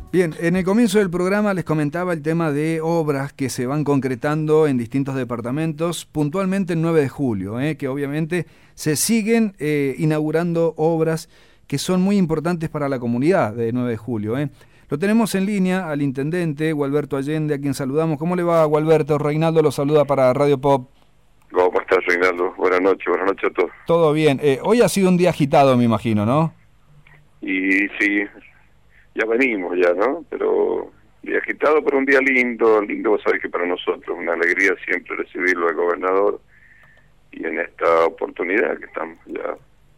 Bien, en el comienzo del programa les comentaba el tema de obras que se van concretando en distintos departamentos, puntualmente el 9 de julio, que obviamente se siguen inaugurando obras que son muy importantes para la comunidad de 9 de julio. Lo tenemos en línea al intendente Gualberto Allende, a quien saludamos. ¿Cómo le va, Gualberto? Reinaldo lo saluda para Radio Pop. ¿Cómo estás, Reinaldo? Buenas noches a todos. Todo bien. Hoy ha sido un día agitado, me imagino, ¿no? Y sí, ya venimos ya, ¿no? Pero día agitado, pero un día lindo, vos sabés que para nosotros una alegría siempre recibirlo al gobernador, y en esta oportunidad que estamos ya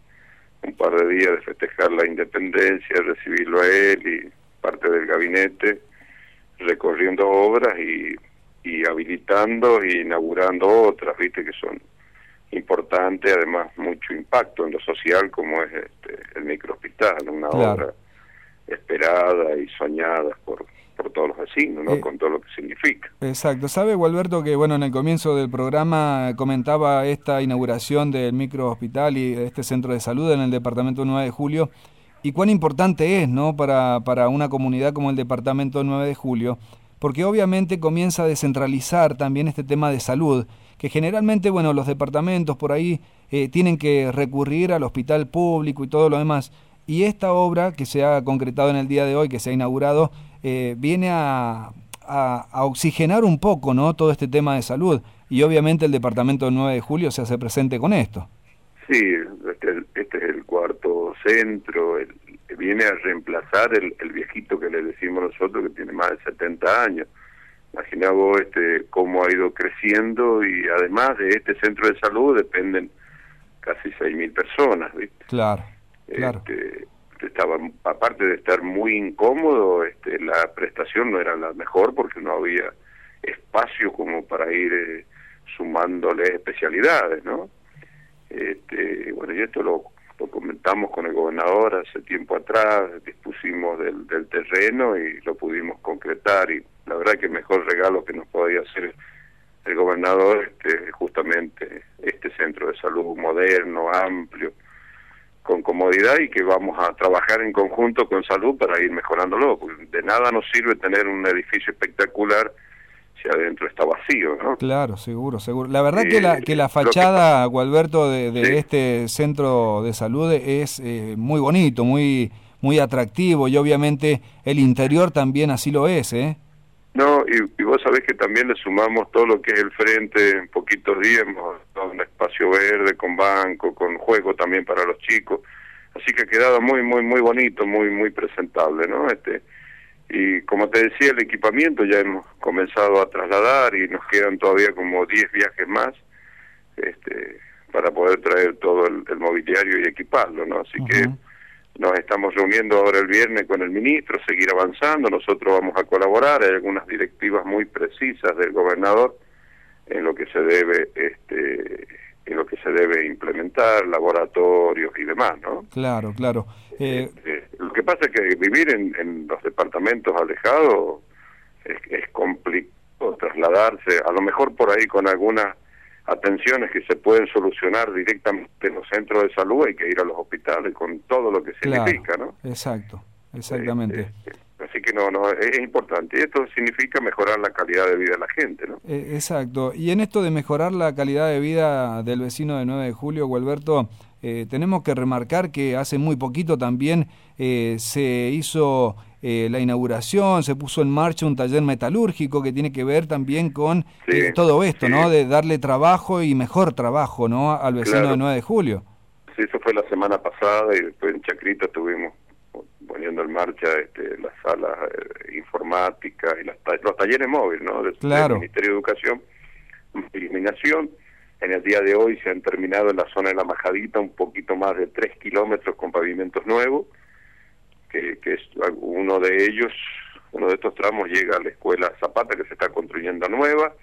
un par de días de festejar la independencia, recibirlo a él y parte del gabinete, recorriendo obras y habilitando e inaugurando otras, viste, que son importantes, además mucho impacto en lo social, como es el microhospital, una obra esperada y soñada por todos los vecinos, ¿no? Con todo lo que significa. Exacto. ¿Sabe, Gualberto, que bueno, en el comienzo del programa comentaba esta inauguración del microhospital y este centro de salud en el departamento 9 de Julio, y cuán importante es, ¿no?, para una comunidad como el departamento 9 de Julio, porque obviamente comienza a descentralizar también este tema de salud, que generalmente, bueno, los departamentos por ahí tienen que recurrir al hospital público y todo lo demás, y esta obra que se ha concretado en el día de hoy, que se ha inaugurado, viene a oxigenar un poco, ¿no?, todo este tema de salud, y obviamente el departamento 9 de Julio se hace presente con esto. Sí, este es el cuarto centro, viene a reemplazar el viejito que le decimos nosotros, que tiene más de 70 años. Imaginá vos cómo ha ido creciendo, y además de este centro de salud dependen casi 6.000 personas, ¿viste? Claro, claro. Estaba, aparte de estar muy incómodo, la prestación no era la mejor porque no había espacio como para ir sumándole especialidades, ¿no? Bueno, y esto lo comentamos con el gobernador hace tiempo atrás, dispusimos del terreno y lo pudimos concretar, y la verdad que el mejor regalo que nos podía hacer el gobernador justamente este centro de salud moderno, amplio, con comodidad, y que vamos a trabajar en conjunto con salud para ir mejorándolo, porque de nada nos sirve tener un edificio espectacular si adentro está vacío, ¿no? Claro, seguro. La verdad que la fachada, Gualberto, de ¿sí? este centro de salud es muy bonito, muy atractivo, y obviamente el interior también así lo es, ¿eh? No, y vos sabés que también le sumamos todo lo que es el frente. En poquitos días hemos dado un espacio verde con banco, con juego también para los chicos, así que ha quedado muy bonito, muy presentable, ¿no? Y como te decía, el equipamiento ya hemos comenzado a trasladar, y nos quedan todavía como 10 viajes más para poder traer todo el mobiliario y equiparlo, ¿no? Así que nos estamos reuniendo ahora el viernes con el ministro, seguir avanzando. Nosotros vamos a colaborar. Hay algunas directivas muy precisas del gobernador en lo que se debe implementar, laboratorios y demás, ¿no? Claro. Lo que pasa es que vivir en los departamentos alejados es complicado trasladarse, a lo mejor por ahí con algunas atenciones que se pueden solucionar directamente en los centros de salud, hay que ir a los hospitales con todo lo que significa, ¿no? Exactamente. Así que no, es importante, y esto significa mejorar la calidad de vida de la gente, ¿no? Exacto, y en esto de mejorar la calidad de vida del vecino de 9 de Julio, Gualberto, tenemos que remarcar que hace muy poquito también se hizo la inauguración, se puso en marcha un taller metalúrgico que tiene que ver también con todo esto, ¿no? De darle trabajo y mejor trabajo, ¿no?, al vecino de 9 de Julio. Sí, eso fue la semana pasada, y después en Chacrita estuvimos poniendo en marcha las salas informáticas y los talleres móviles, ¿no?, del Ministerio de Educación y Iluminación. En el día de hoy se han terminado en la zona de La Majadita un poquito más de 3 kilómetros con pavimentos nuevos, que es uno de estos tramos llega a la escuela Zapata, que se está construyendo nueva,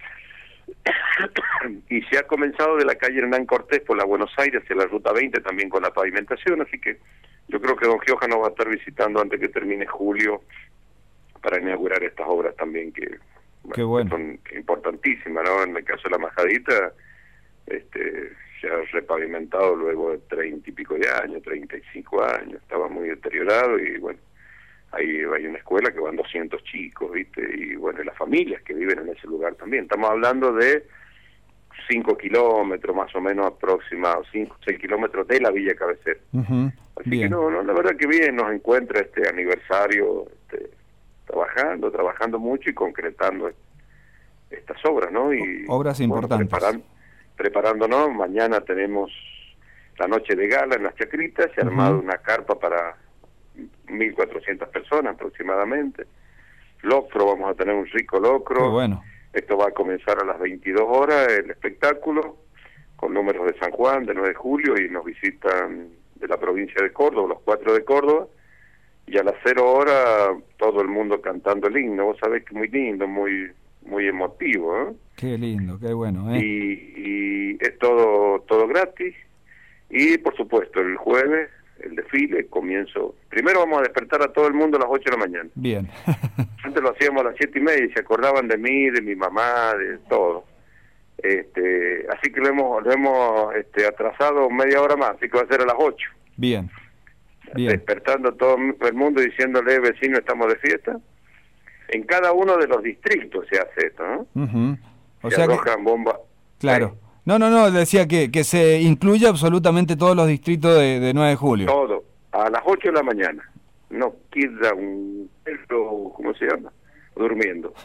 y se ha comenzado de la calle Hernán Cortés por la Buenos Aires hacia la ruta 20 también con la pavimentación, así que yo creo que don Gioja nos va a estar visitando antes que termine julio para inaugurar estas obras también que son importantísimas, ¿no? En el caso de La Majadita se ha repavimentado luego de 30 y pico de años, 35 años, estaba muy deteriorado, y bueno, hay una escuela que van 200 chicos, ¿viste? Y bueno, y las familias que viven en ese lugar también. Estamos hablando de 5 kilómetros más o menos aproximados, 5 o 6 kilómetros de la Villa Cabecera. Así bien. que no, la verdad que bien nos encuentra este aniversario trabajando mucho y concretando estas obras, ¿no? Y obras importantes. Preparándonos, mañana tenemos la noche de gala en las Chacritas, se ha armado una carpa para 1.400 personas aproximadamente. Locro, vamos a tener un rico locro. Qué bueno. Esto va a comenzar a las 22 horas el espectáculo, con números de San Juan, de 9 de julio, y nos visitan de la provincia de Córdoba, los 4 de Córdoba, y a las 0 horas todo el mundo cantando el himno. Vos sabés que muy lindo, muy emotivo, ¿eh? Qué lindo, qué bueno, ¿eh? Y es todo gratis, y por supuesto el jueves el desfile, primero vamos a despertar a todo el mundo a las 8 de la mañana. Bien. Antes lo hacíamos a las 7:30 y se acordaban de mí, de mi mamá, de todo. Así que lo hemos atrasado media hora más, así que va a ser a las 8. Bien. Despertando a todo el mundo, diciéndole, vecino, estamos de fiesta. En cada uno de los distritos se hace esto, ¿no? O se sea arrojan bombas. Claro. No, decía que se incluye absolutamente todos los distritos de 9 de julio. Todo, a las 8 de la mañana. No queda un perro, ¿cómo se llama? Durmiendo.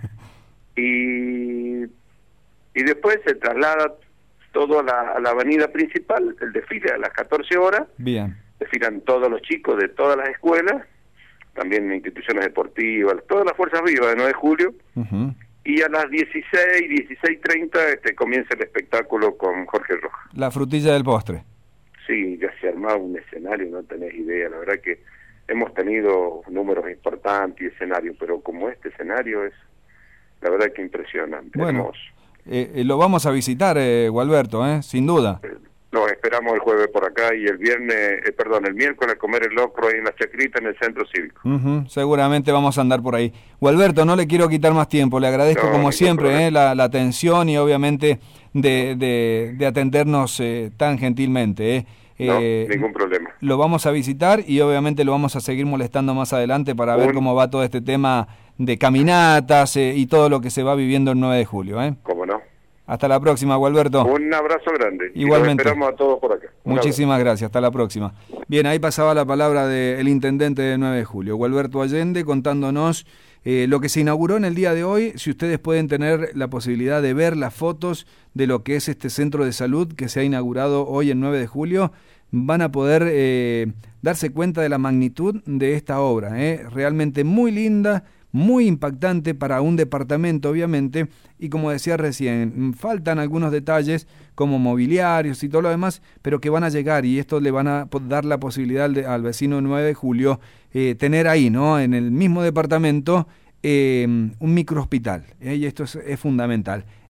y después se traslada todo a la avenida principal, el desfile a las 14 horas. Bien. Desfilan todos los chicos de todas las escuelas, también instituciones deportivas, todas las fuerzas vivas de 9 de julio. Y a las 16:30 comienza el espectáculo con Jorge Rojas. La frutilla del postre. Sí, ya se armaba un escenario, no tenés idea. La verdad que hemos tenido números importantes y escenarios, pero como este escenario es, la verdad que impresionante. Bueno, lo vamos a visitar, Gualberto, sin duda. Nos esperamos el jueves por acá y el miércoles comer el locro ahí en la Chacrita, en el centro cívico. Seguramente vamos a andar por ahí. Gualberto, no le quiero quitar más tiempo, le agradezco como siempre la atención y obviamente de atendernos tan gentilmente. No, ningún problema. Lo vamos a visitar y obviamente lo vamos a seguir molestando más adelante para ver cómo va todo este tema de caminatas y todo lo que se va viviendo el 9 de julio. ¿Cómo no? Hasta la próxima, Gualberto. Un abrazo grande. Igualmente. Y los esperamos a todos por acá. Muchísimas gracias. Hasta la próxima. Bien, ahí pasaba la palabra del intendente de 9 de julio, Gualberto Allende, contándonos lo que se inauguró en el día de hoy. Si ustedes pueden tener la posibilidad de ver las fotos de lo que es este centro de salud que se ha inaugurado hoy en 9 de julio, van a poder darse cuenta de la magnitud de esta obra. Realmente muy linda, muy impactante para un departamento, obviamente, y como decía recién, faltan algunos detalles como mobiliarios y todo lo demás, pero que van a llegar, y esto le van a dar la posibilidad al vecino 9 de julio tener ahí, ¿no?, en el mismo departamento, un microhospital, y esto es fundamental.